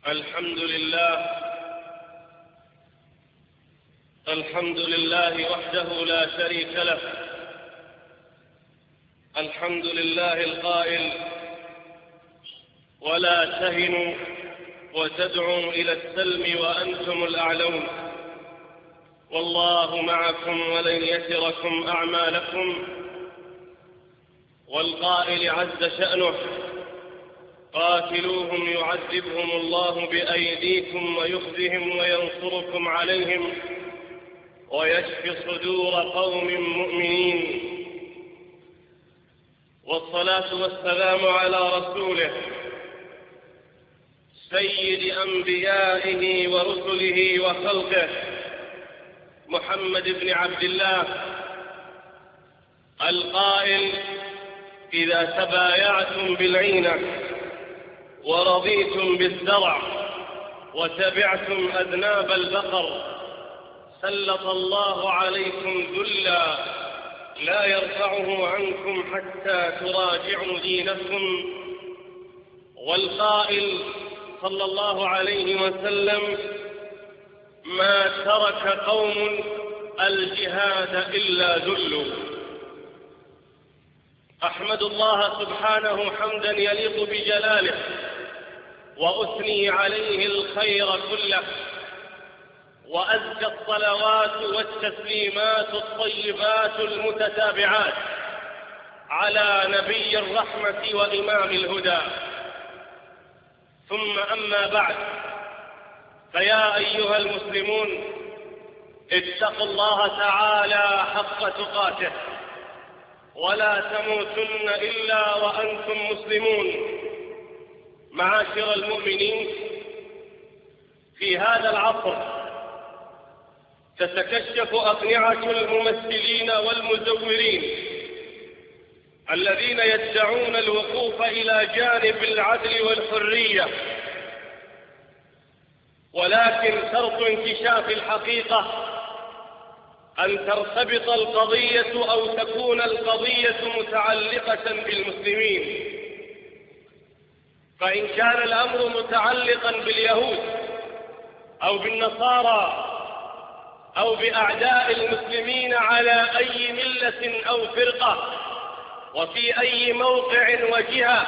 الحمد لله وحده لا شريك له. الحمد لله القائل: ولا تهنوا وتدعوا إلى السلم وأنتم الأعلون والله معكم ولن يتركم أعمالكم. والقائل عز شأنه: قاتلوهم يعذبهم الله بأيديكم ويخزهم وينصركم عليهم ويشفي صدور قوم مؤمنين. والصلاة والسلام على رسوله سيد أنبيائه ورسله وخلقه محمد بن عبد الله القائل: إذا تبايعتم بالعينة ورضيتم بالزرع وتبعتم أذناب البقر سلط الله عليكم ذلا لا يرفعه عنكم حتى تراجعوا دينكم. والقائل صلى الله عليه وسلم: ما ترك قوم الجهاد إلا ذلوا. أحمد الله سبحانه حمدا يليق بجلاله وأثني عليه الخير كله، وأزكى الصلوات والتسليمات الطيبات المتتابعات على نبي الرحمة وإمام الهدى. ثم أما بعد، فيا أيها المسلمون، اتقوا الله تعالى حق تقاته ولا تموتن إلا وأنتم مسلمون. معاشر المؤمنين، في هذا العصر تتكشف أقنعة الممثلين والمزورين الذين يدعون الوقوف إلى جانب العدل والحرية، ولكن شرط انكشاف الحقيقة أن ترتبط القضية أو تكون القضية متعلقة بالمسلمين. فإن كان الأمر متعلقا باليهود أو بالنصارى أو بأعداء المسلمين على أي ملة أو فرقة وفي أي موقع وجهة،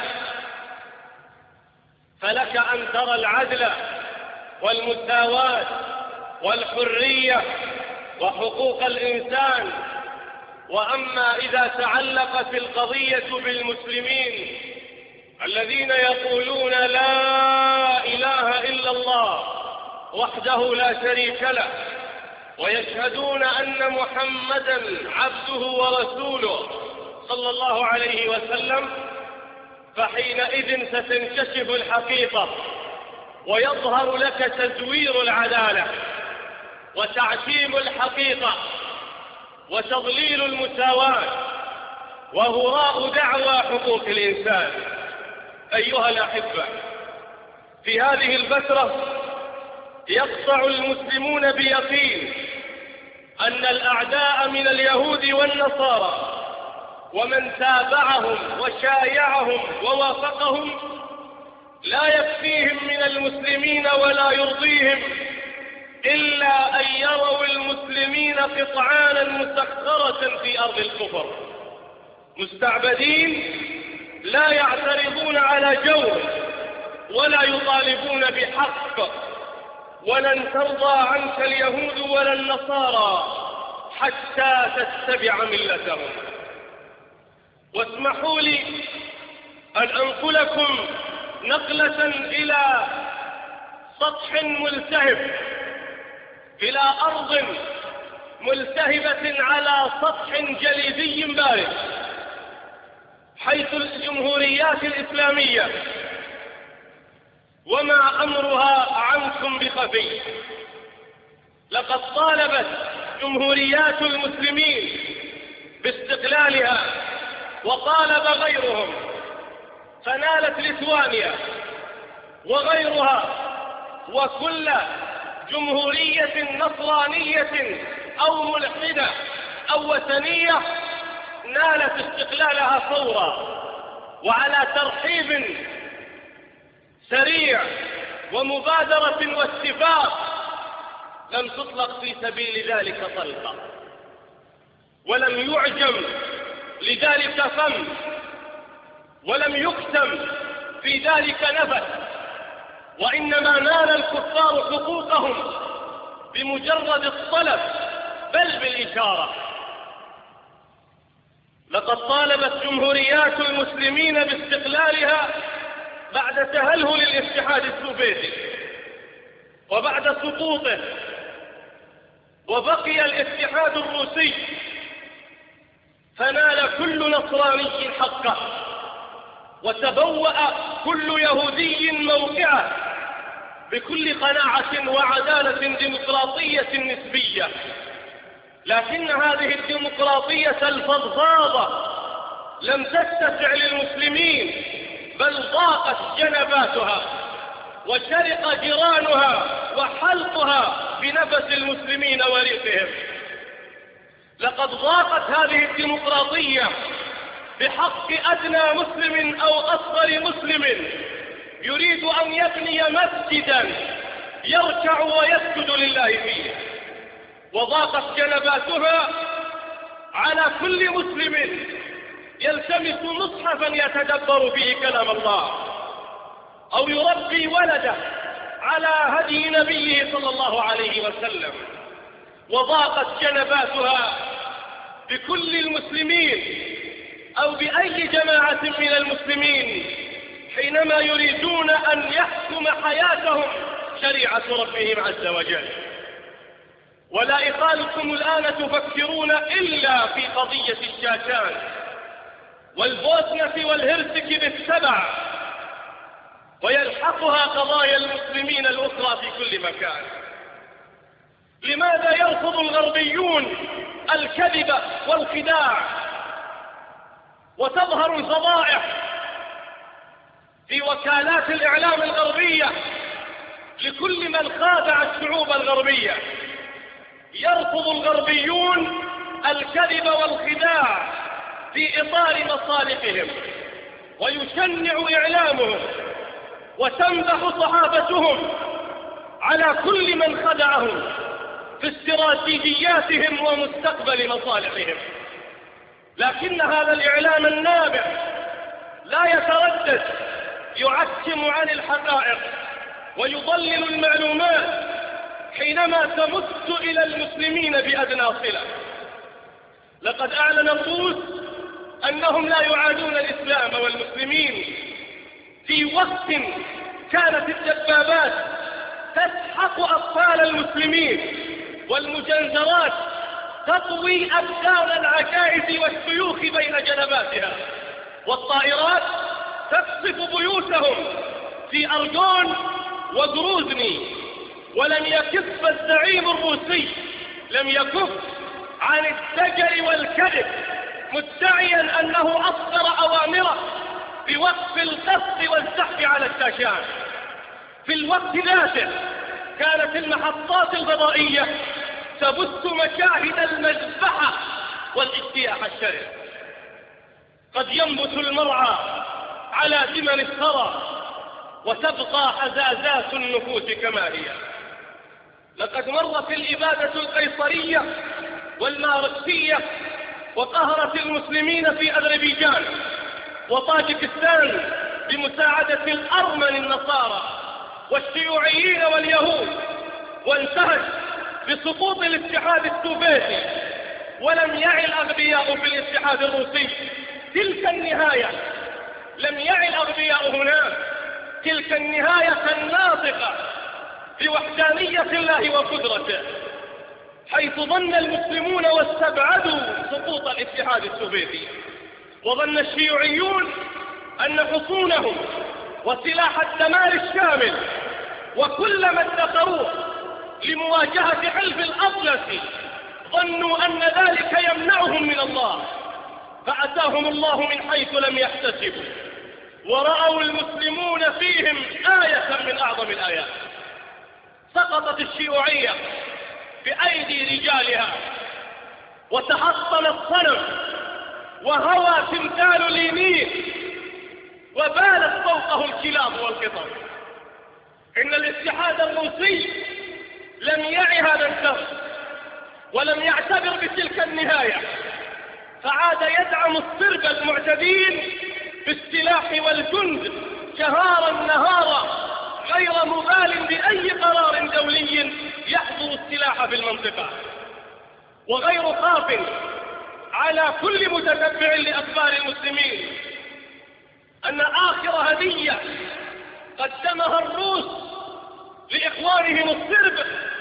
فلك أن ترى العدل والمساواة والحرية وحقوق الإنسان. وأما إذا تعلقت القضية بالمسلمين الذين يقولون لا إله إلا الله وحده لا شريك له ويشهدون أن محمدا عبده ورسوله صلى الله عليه وسلم، فحينئذ ستنكشف الحقيقة ويظهر لك تزوير العدالة وتعشيم الحقيقة وتضليل المساواة وهراء دعوى حقوق الإنسان. أيها الأحبة، في هذه الفترة يقطع المسلمون بيقين أن الأعداء من اليهود والنصارى ومن تابعهم وشايعهم ووافقهم لا يكفيهم من المسلمين ولا يرضيهم إلا أن يروا المسلمين قطعانا مسخرة في أرض الكفر، مستعبدين لا يعترضون على جور ولا يطالبون بحق. ولن ترضى عنك اليهود ولا النصارى حتى تتبع ملتهم. واسمحوا لي أن أنقلكم نقلة إلى سطح ملتهب، إلى أرض ملتهبة على سطح جليدي بارد، حيث الجمهوريات الإسلامية، وما أمرها عنكم بخفي. لقد طالبت جمهوريات المسلمين باستقلالها وطالب غيرهم، فنالت ليتوانيا وغيرها وكل جمهورية نصرانية أو ملحدة أو وثنية نالت استقلالها فورا وعلى ترحيب سريع ومبادرة واتفاق لم تطلق في سبيل ذلك طلقة، ولم يعجم لذلك فم، ولم يكتم في ذلك نفس، وإنما نال الكفار حقوقهم بمجرد الطلب بل بالإشارة. لقد طالبت جمهوريات المسلمين باستقلالها بعد تهلهل الاتحاد السوفيتي وبعد سقوطه، وبقي الاتحاد الروسي، فنال كل نصراني حقه، وتبوأ كل يهودي موقعه بكل قناعة وعدالة ديمقراطية نسبية. لكن هذه الديمقراطية الفضفاضة لم تتسع للمسلمين، بل ضاقت جنباتها وشرق جيرانها وحلقها بنفس المسلمين وريقهم. لقد ضاقت هذه الديمقراطية بحق أدنى مسلم أو أصغر مسلم يريد أن يبني مسجدا يركع ويسجد لله فيه، وضاقت جنباتها على كل مسلم يلتمس مصحفا يتدبر فيه كلام الله أو يربي ولده على هدي نبيه صلى الله عليه وسلم، وضاقت جنباتها بكل المسلمين أو بأي جماعة من المسلمين حينما يريدون أن يحكم حياتهم شريعة ربهم عز وجل. ولا إخالكم الآن تفكرون إلا في قضية الشاشان والبوسنة والهرسك بالسبع، ويلحقها قضايا المسلمين الأخرى في كل مكان. لماذا يرفض الغربيون الكذب والخداع وتظهر الفضائح في وكالات الإعلام الغربية لكل من خادع الشعوب الغربية؟ يرفض الغربيون الكذب والخداع في إطار مصالحهم، ويشنع إعلامهم وتنبح صحافتهم على كل من خدعهم في استراتيجياتهم ومستقبل مصالحهم. لكن هذا الإعلام النابع لا يتردد، يعتم عن الحقائق ويضلل المعلومات حينما تمت إلى المسلمين بأدنى صلة. لقد أعلن الروس أنهم لا يعادون الإسلام والمسلمين في وقت كانت الدبابات تسحق أطفال المسلمين والمجنزرات تطوي أبدان العجائز والشيوخ بين جنباتها، والطائرات تقصف بيوتهم في أرجون وغروزني. ولم يكف الزعيم الروسي، لم يكف عن الدجل والكذب، مدعيا أنه أصدر أوامره بوقف القصف والزحف على الشاشات. في الوقت ذاته كانت المحطات الفضائية تبث مشاهد المذبحة والاجتياح الشرس. قد ينبت المرعى على ثمن الثرى وتبقى حزازات النفوس كما هي. لقد مرت الإبادة القيصرية والماركسية وقهرت المسلمين في أذربيجان وطاجكستان بمساعدة الأرمن النصارى والشيوعيين واليهود، وانتهت بسقوط الاتحاد السوفيتي. ولم يعي الأغبياء في الاتحاد الروسي تلك النهاية، لم يعي الأغبياء هناك تلك النهاية الناطقة بوحدانية الله وقدرته، حيث ظن المسلمون واستبعدوا سقوط الاتحاد السوفيتي، وظن الشيوعيون أن حصونهم وسلاح الدمار الشامل وكل ما ادخروه لمواجهة حلف الأطلس ظنوا أن ذلك يمنعهم من الله، فأتاهم الله من حيث لم يحتسبوا، ورأوا المسلمون فيهم آية من أعظم الآيات. سقطت الشيوعية بأيدي رجالها، وتحطم الصنم، وهوى تمثال لينين، وبالت فوقه الكلاب والقطط. إن الاتحاد الروسي لم يعي هذا الدرس ولم يعتبر بتلك النهاية، فعاد يدعم الصرب المعتدين بالسلاح والجند شهارا نهارا، غير مبال بأي قرار دولي يحظر السلاح في المنطقة، وغير خاف على كل متتبع لأخبار المسلمين أن آخر هدية قدمها الروس لإخوانهم الصرب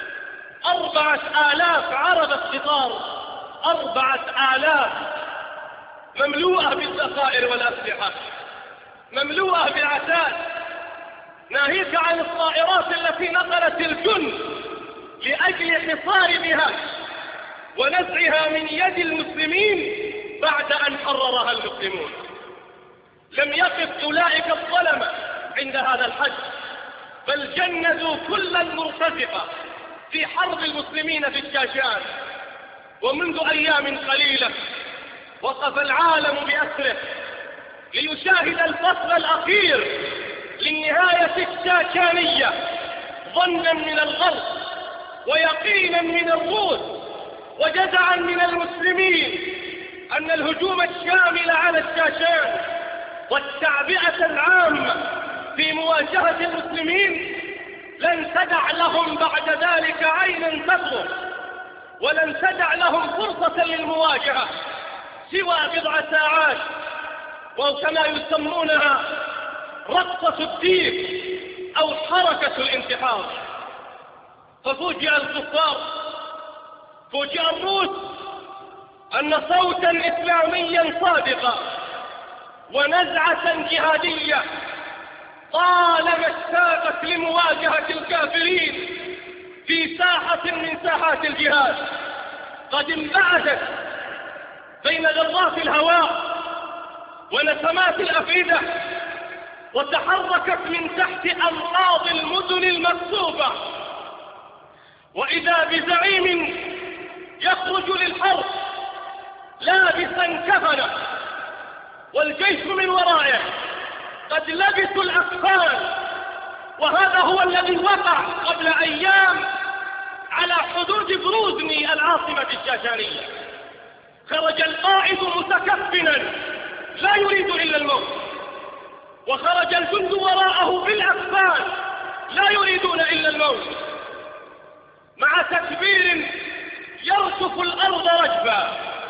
4000 عربة قطار، 4000 مملوءة بالذخائر والأسلحة، مملوءة بالعتاد، ناهيك عن الطائرات التي نقلت الجند لأجل حصار بها ونزعها من يد المسلمين بعد أن حررها المسلمون. لم يقف أولئك الظلمة عند هذا الحد، بل جندوا كل المرتزقة في حرب المسلمين في الشاشان. ومنذ أيام قليلة وقف العالم بأسره ليشاهد الفصل الأخير للنهاية الشاشانية، ظنا من الغرب ويقينا من الروس وجزعا من المسلمين أن الهجوم الشامل على الشاشان والتعبئة العامة في مواجهة المسلمين لن تدع لهم بعد ذلك عينا تبصر، ولن تدع لهم فرصة للمواجهة سوى بضع ساعات، وكما يسمونها رقصة الديك أو حركة الانتحار. ففوجئ الكفار، فوجئ الروس أن صوتا إسلاميا صادقا ونزعة جهادية طالما اشتاقت لمواجهة الكافرين في ساحة من ساحات الجهاد قد انبعثت بين ذرات الهواء ونسمات الأفئدة، وتحركت من تحت أنقاض المدن المكسوفة، وإذا بزعيم يخرج للحرب لابسا كفنا والجيش من ورائه قد لبسوا الأكفان. وهذا هو الذي وقع قبل أيام على حدود غروزني العاصمة الشاشانية. خرج القائد متكفنا لا يريد إلا الموت، وخرج الجند وراءه بالأكفان لا يريدون إلا الموت، مع تكبير يرصف الأرض رجفا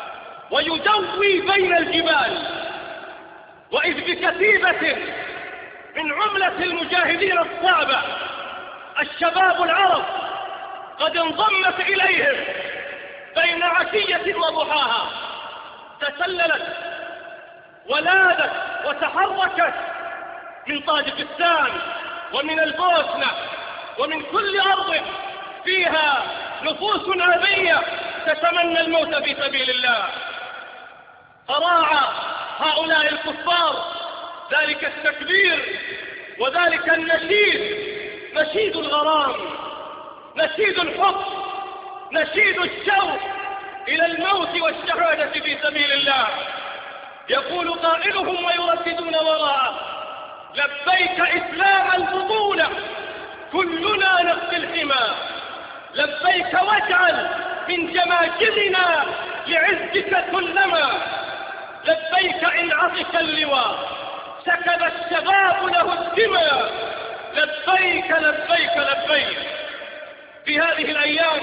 ويدوي بين الجبال. وإذ بكتيبة من عملة المجاهدين الصعبة الشباب العرب قد انضمت إليهم بين عشية وضحاها، تسللت ولادت وتحركت من طاجكستان ومن البوسنة ومن كل أرض فيها نفوس أبية تتمنى الموت في سبيل الله. فراعى هؤلاء الكفار ذلك التكبير وذلك النشيد، نشيد الغرام، نشيد الحب، نشيد الشوق إلى الموت والشهادة في سبيل الله. يقول قائلهم ويرددون وراءه: لبيك إسلام البطولة كلنا نقضي الحمى، لبيك واجعل من جماجمنا لعزك كلما، لبيك إن عطش اللواء سكب الشباب له الدماء، لبيك لبيك لبيك. في هذه الأيام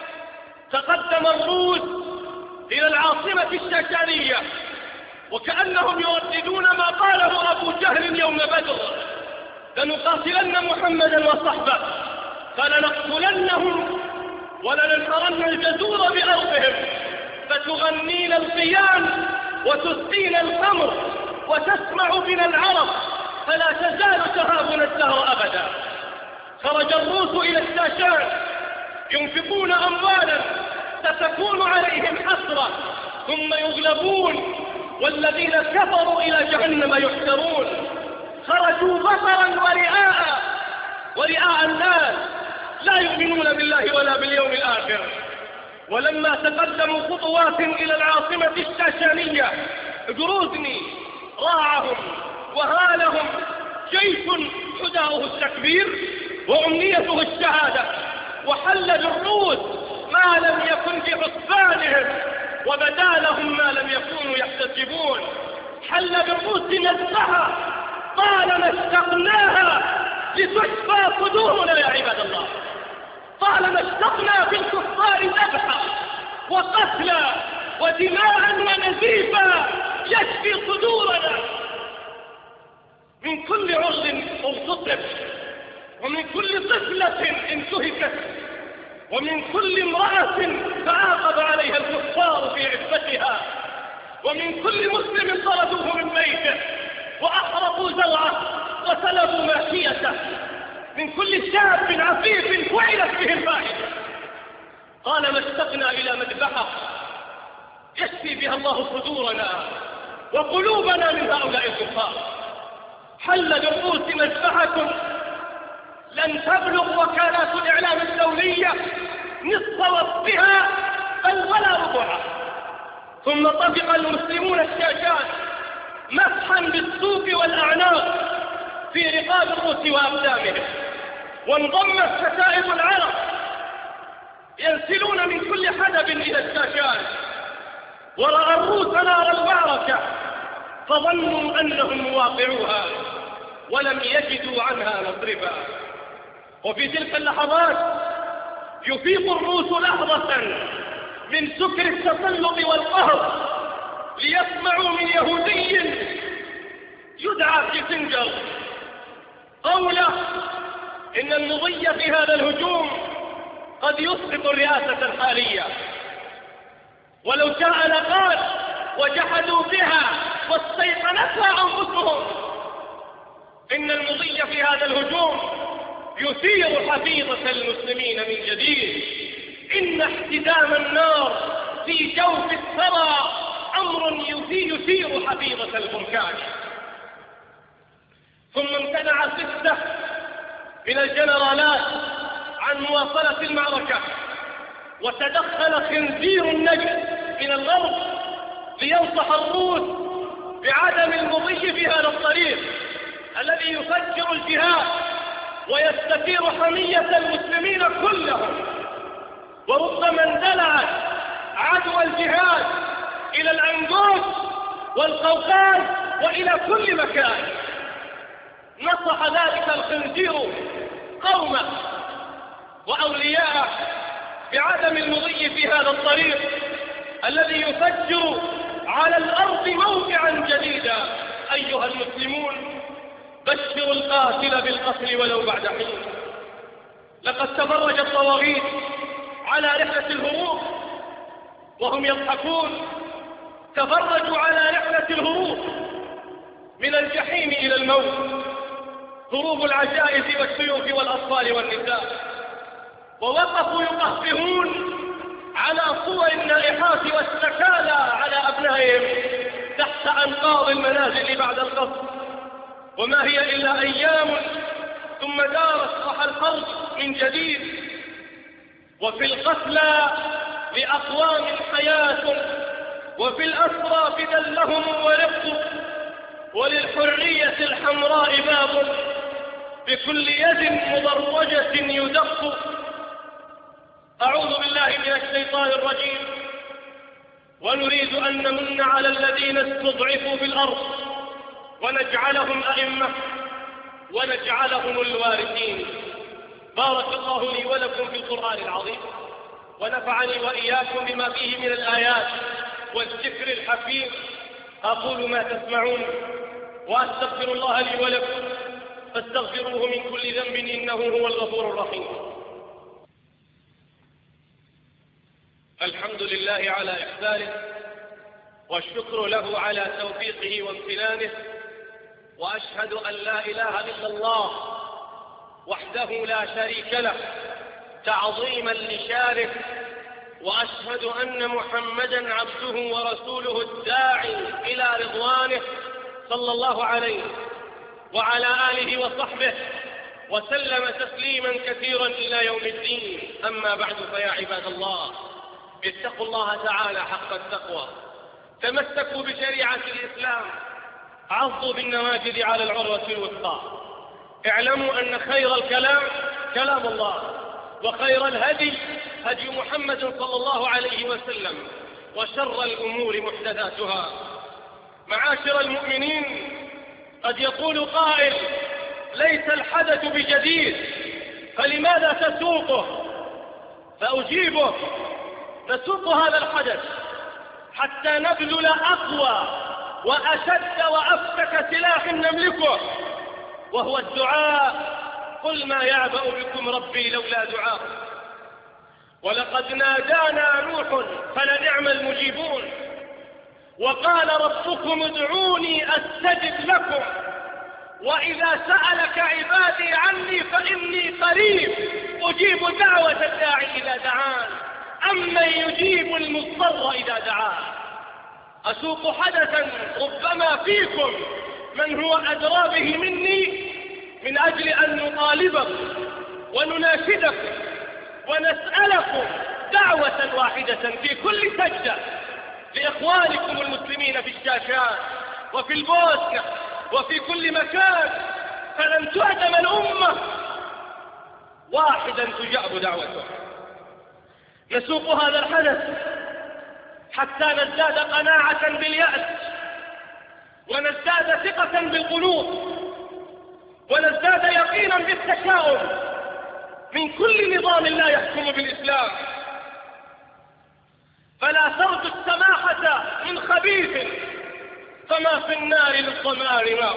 تقدم الروس إلى العاصمة الشاشانية وكأنهم يرددون ما قاله أبو جهل يوم بدر: لنقاتلن محمدا وصحبه فلنقتلنهم ولننحرن الجزور بأرضهم، فتغنين القيام وتسقين الخمر وتسمع بنا العرب فلا تزال تهابنا الدهر أبدا. خرج الروس إلى الشاشان ينفقون أموالا ستكون عليهم حسرة ثم يغلبون والذين كفروا إلى جهنم يحشرون. خرجوا بطرا ورئاء الناس لا يؤمنون بالله ولا باليوم الآخر. ولما تقدموا خطوات إلى العاصمة الشاشانية غروزني راعهم وهالهم جيش حداؤه التكبير وأمنيته الشهادة، وحل بالروس ما لم يكن في حسبانهم، وبدا لهم ما لم يكونوا يحتسبون. حل بالروس نزها طالما اشتقناها لتشفى صدورنا يا عباد الله. طالما اشتقنا في الكفار ذبحا وقتلا ودماء ونزيفا يشفي صدورنا من كل عرض اغتصب، ومن كل طفلة انتهكت، ومن كل امرأة تعاقب عليها الكفار في عفتها، ومن كل مسلم طردوه من بيته وأحرقوا زرعه وسلبوا ماشيته، من كل شاب عفيف فعلت به الفاحشة. طالما اشتقنا إلى مذبحة يشفي بها الله صدورنا وقلوبنا من هؤلاء الكفار. حل بالروس مذبحكم لن تبلغ وكالات الإعلام الدولية نصف وصفها بل ولا ربعها. ثم طبق المسلمون الشاشات مسحا بالسوق والأعناق في رقاب الروس وأقدامهم، وانضمت كتائب العرب ينسلون من كل حدب إلى الشاشات، ورأى الروس نار المعركة فظنوا أنهم مواقعوها ولم يجدوا عنها مصرفا. وفي تلك اللحظات يفيق الروس لحظة من سكر التسلط والقهر ليسمعوا من يهودي يدعى كيسنجر قوله إن المضي في هذا الهجوم قد يسقط الرئاسة الحالية، ولو شاء لقال وجحدوا بها واستيقنتها أنفسهم. إن المضي في هذا الهجوم يثير حفيظة المسلمين من جديد. إن احتدام النار في جوف الثرى أمر يثير حفيظة البركان. ثم امتنع 6 من الجنرالات عن مواصلة المعركة، وتدخل خنزير النجد من الغرب لينصح الروس بعدم المضي في هذا الطريق الذي يفجر الجهاد ويستثير حمية المسلمين كلهم. وربما اندلعت عدوى الجهاد إلى العنقود والقوقاز وإلى كل مكان. نصح ذلك الخنزير قومه وأولياءه بعدم المضي في هذا الطريق الذي يفجر على الأرض موقعا جديدا. أيها المسلمون، بشروا القاتل بالقتل ولو بعد حين. لقد تفرج الطواغيت على رحلة الهروب وهم يضحكون. تفرجوا على رحلة الهروب من الجحيم إلى الموت، هروب العجائز والسيوف والأطفال والنساء. ووقفوا يقهقهون على صور النائحات والسكالى على أبنائهم تحت أنقاض المنازل بعد القصف. وما هي إلا أيام ثم دارت صح الحرب من جديد. وفي القتلى لأقوام حياة، وفي الأسرى فدى لهم ورق، وللحرية الحمراء باب بكل يد مضرجة يدق. أعوذ بالله من الشيطان الرجيم. ونريد أن نمن على الذين استضعفوا في الأرض ونجعلهم أئمة ونجعلهم الوارثين. بارك الله لي ولكم في القرآن العظيم، ونفعني وإياكم بما فيه من الآيات والذكر الحكيم. أقول ما تسمعون وأستغفر الله لي ولكم فاستغفروه من كل ذنب إنه هو الغفور الرحيم. الحمد لله على إحسانه، والشكر له على توفيقه وامتنانه، وأشهد أن لا إله إلا الله وحده لا شريك له تعظيما لشانه، وأشهد أن محمدا عبده ورسوله الداعي إلى رضوانه صلى الله عليه وعلى آله وصحبه وسلم تسليما كثيرا إلى يوم الدين. أما بعد، فيا عباد الله، اتقوا الله تعالى حق التقوى، تمسكوا بشريعة الإسلام، عضوا بالنواجذ على العروة الوثقى. اعلموا أن خير الكلام كلام الله، وخير الهدي هدي محمد صلى الله عليه وسلم، وشر الأمور محدثاتها. معاشر المؤمنين، قد يقول قائل: ليس الحدث بجديد، فلماذا تسوقه؟ فأجيبه: نسوق هذا الحدث حتى نبذل أقوى وأشد وأفتك سلاح نملكه، وهو الدعاء. قل ما يعبأ بكم ربي لولا دعاء. ولقد نادانا نوح فلنعم المجيبون، وقال ربكم ادعوني أستجب لكم، وإذا سألك عبادي عني فإني قريب أجيب دعوة الداعي إذا دعان، أمن يجيب المضطر إذا دعاه. أسوق حدثا ربما فيكم من هو أدرى به مني، من أجل أن نطالبكم ونناشدكم ونسألكم دعوة واحدة في كل سجدة لإخوانكم المسلمين في الشاشات وفي البوسنة وفي كل مكان، فلن تعدم الأمة واحدا تجاب دعوته. نسوق هذا الحدث حتى نزداد قناعة باليأس، ونزداد ثقة بالقلوب، ونزداد يقينا بالتشاؤم من كل نظام لا يحكم بالإسلام. فلا ترجو السماحة من خبيث، فما في النار للضمار ماء.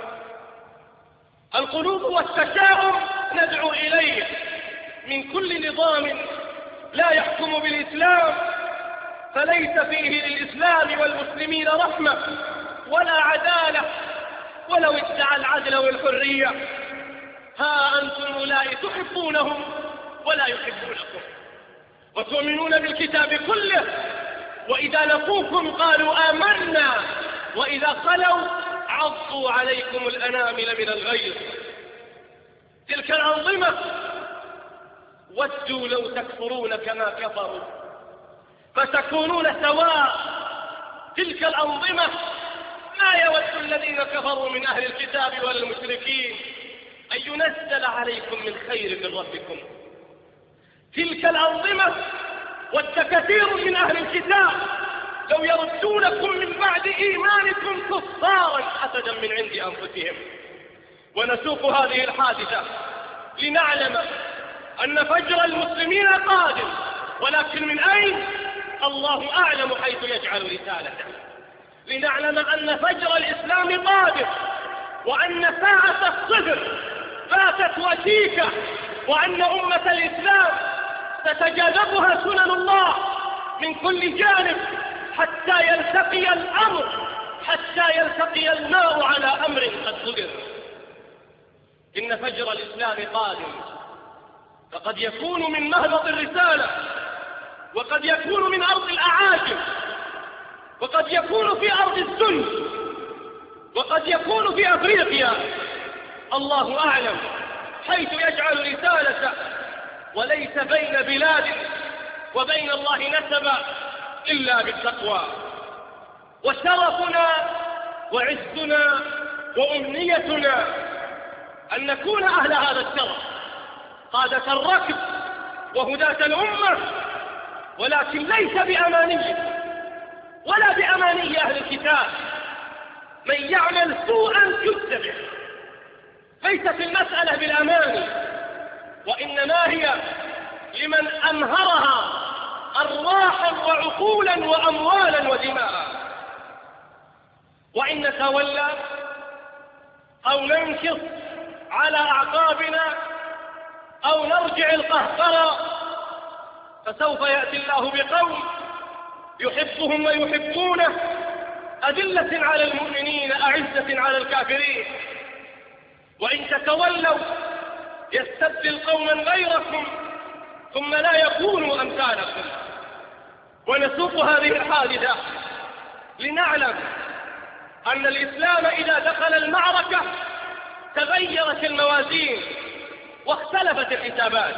القلوب والتشاؤم ندعو إليه من كل نظام لا يحكم بالإسلام، فليس فيه للإسلام والمسلمين رحمة ولا عدالة، ولو ادعى العدل والحرية. ها أنتم أولئك تحبونهم ولا يحبونكم، وتؤمنون بالكتاب كله، وإذا لقوكم قالوا آمنا، وإذا خلوا عضوا عليكم الأنامل من الغيظ. تلك الأنظمة ودوا لو تكفرون كما كفروا فتكونون سواء. تلك الأنظمة ما يود الذين كفروا من أهل الكتاب والمشركين أن ينزل عليكم من خير من ربكم. تلك الأنظمة ود كثير من أهل الكتاب لو يردونكم من بعد إيمانكم كفارا حسدا من عند أنفسهم. ونسوق هذه الحادثة لنعلم أن فجر المسلمين قادم، ولكن من أين؟ الله أعلم حيث يجعل رسالته. لنعلم أن فجر الإسلام قادم، وأن ساعة الصفر فاتت وشيكة، وأن أمة الإسلام تتجاذبها سنن الله من كل جانب حتى يلتقي الأمر، حتى يلتقي الماء على أمر قد قدر. إن فجر الإسلام قادم، فقد يكون من مهبط الرسالة، وقد يكون من أرض الأعاجم، وقد يكون في أرض السن، وقد يكون في أفريقيا. الله أعلم حيث يجعل رسالته، وليس بين بلاد وبين الله نسبا إلا بالتقوى. وشرفنا وعزنا وأمنيتنا أن نكون أهل هذا الشرف، قادة الركب وهداة الأمة، ولكن ليس بأمانية ولا بأماني أهل الكتاب. من يعمل سوءا يجزى به. ليست المسألة بالأماني، وإنما هي لمن أنهرها أرواحا وعقولا وأموالا ودماء. وإن نتولى أو ننكص على أعقابنا أو نرجع القهقرة، فسوف يأتي الله بقوم يحبهم ويحبونه، أذلة على المؤمنين أعزة على الكافرين. وإن تتولوا يستبدل قوما غيركم ثم لا يكونوا أمثالكم. ونسوق هذه الحادثة لنعلم أن الإسلام إذا دخل المعركة تغيرت الموازين واختلفت الحسابات.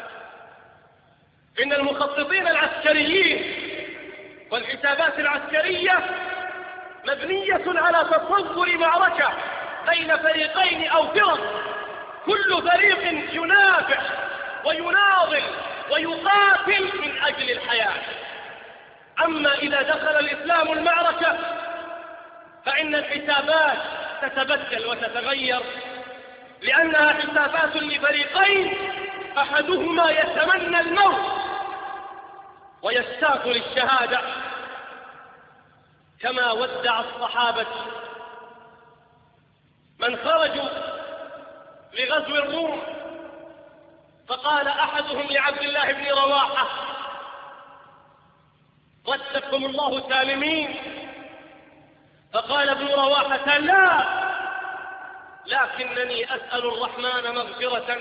إن المخططين العسكريين والحسابات العسكرية مبنية على تصور معركة بين فريقين أو فرق كل فريق ينافع ويناضل ويقاتل من أجل الحياة. أما إذا دخل الإسلام المعركة فإن الحسابات تتبدل وتتغير، لأنها حسابات لفريقين أحدهما يتمنى الموت ويشتاق للشهادة، كما ودع الصحابة من خرجوا لغزو الروم، فقال أحدهم لعبد الله بن رواحة: ردكم الله سالمين. فقال ابن رواحة: لا، لكنني أسأل الرحمن مغفرة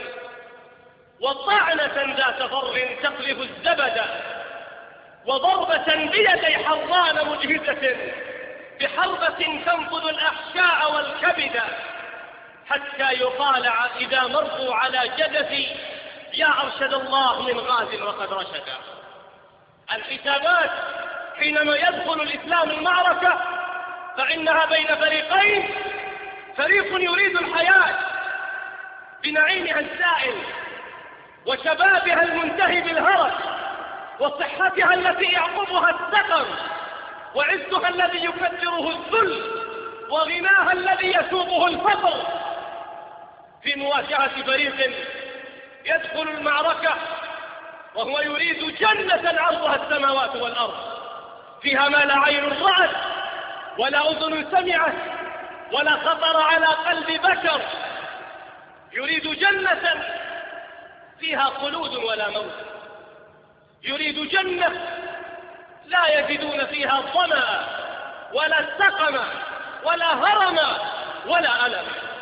وطعنة ذات فر تقلب الزبد، وضربة بيدي حران مجهزة، بحربة تنقض الأحشاء والكبد، حتى يقال إذا مروا على جدثي: يا أرشد الله من غاز وقد رشد. الحسابات حينما يدخل الإسلام المعركة فإنها بين فريقين: فريق يريد الحياة بنعيمها الزائل وشبابها المنتهي بالهرج وصحتها التي يعقبها السقم وعزها الذي يكدره الذل وغناها الذي يسوقه الفقر، في مواجهة فريق يدخل المعركة وهو يريد جنة عرضها السماوات والأرض، فيها ما لا عين رأت ولا أذن سمعت ولا خطر على قلب بشر، يريد جنة فيها خلود ولا موت، يريد جنة لا يجدون فيها ظمأ ولا سقما ولا هرما ولا ألم.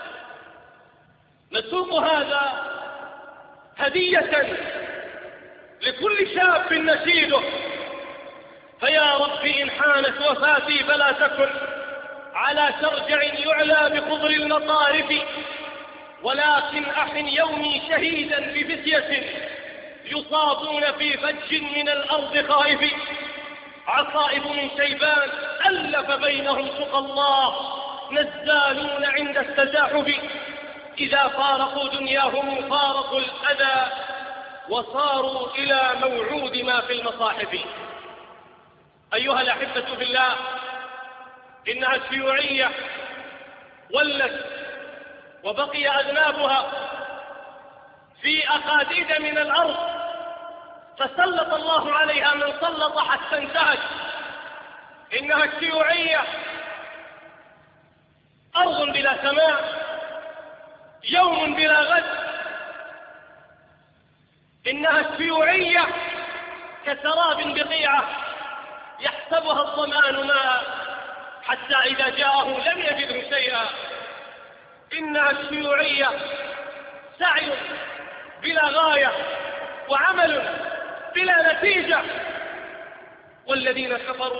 نسوق هذا هدية لكل شاب نشيده: فيا رب إن حانت وفاتي فلا تكن على شرجع يعلى بخضر المطارف، ولكن أحن يومي شهيدا بفتية يصابون في فج من الأرض خائف، عصائب من شيبان ألف بينهم سقى الله، نزالون عند التزاحف، إذا فارقوا دنياهم فارقوا الأذى وصاروا إلى موعود ما في المصاحف. أيها الأحبة في الله، إنها الشيوعية ولت وبقي أذنابها في أقاديد من الأرض، فسلط الله عليها من سلط حتى انتهت. إنها الشيوعية أرض بلا سماء، يوم بلا غد. إنها الشيوعية كسراب بقيعة يحسبها الظمآن ماء حتى إذا جاءه لم يجده شيئا. إنها الشيوعية سعي بلا غاية وعمل بلا نتيجة، والذين كفروا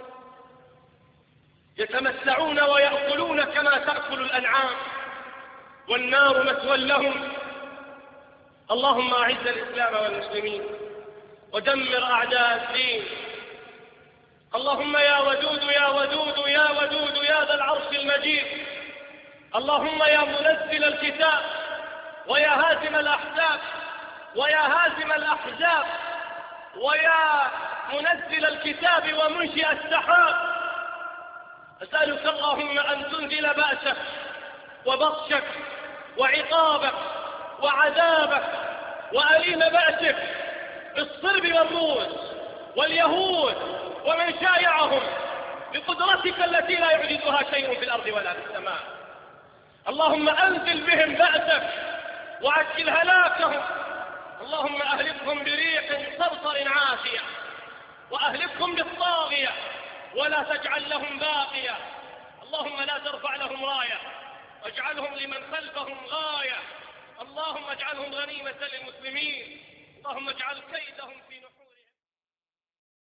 يتمتعون ويأكلون كما تأكل الأنعام، والنار مثوى لهم. اللهم أعز الإسلام والمسلمين ودمر أعداء الدين. اللهم يا ودود يا ودود يا ودود يا ذا العرش المجيد، اللهم يا منزل الكتاب ويا هازم الأحزاب ويا هازم الأحزاب ويا منزل الكتاب ومنشئ السحاب، أسألك اللهم أن تنزل بأسك وبطشك وعقابك وعذابك وأليم بأسك بالصرب والروس واليهود ومن شايعهم بقدرتك التي لا يعجزها شيء في الأرض ولا في السماء. اللهم أنزل بهم بأسك وعجل هلاكهم. اللهم أهلكهم بريح صرصر عافية، وأهلكهم بالطاغية ولا تجعل لهم باقية. اللهم لا ترفع لهم راية واجعلهم لمن خلفهم غاية. اللهم اجعلهم غنيمة للمسلمين. اللهم اجعل كيدهم في